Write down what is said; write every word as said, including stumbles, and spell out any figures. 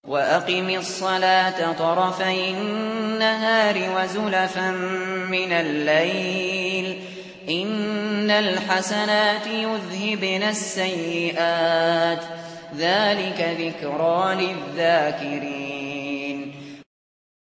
وَأَقِمِ الصَّلَاةَ طَرَفَيِ النَّهَارِ وَزُلَفًا مِّنَ اللَّيْلِ ۚ إِنَّ الْحَسَنَاتِ يُذْهِبْنَ السَّيِّئَاتِ ۚ ذَٰلِكَ ذِكْرَىٰ لِلذَّاكِرِينَ